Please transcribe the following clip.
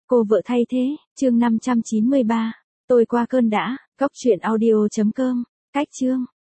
Cô vợ thay thế, chương 593. Tôi qua cơn đã, góc truyện audio.com, cách chương.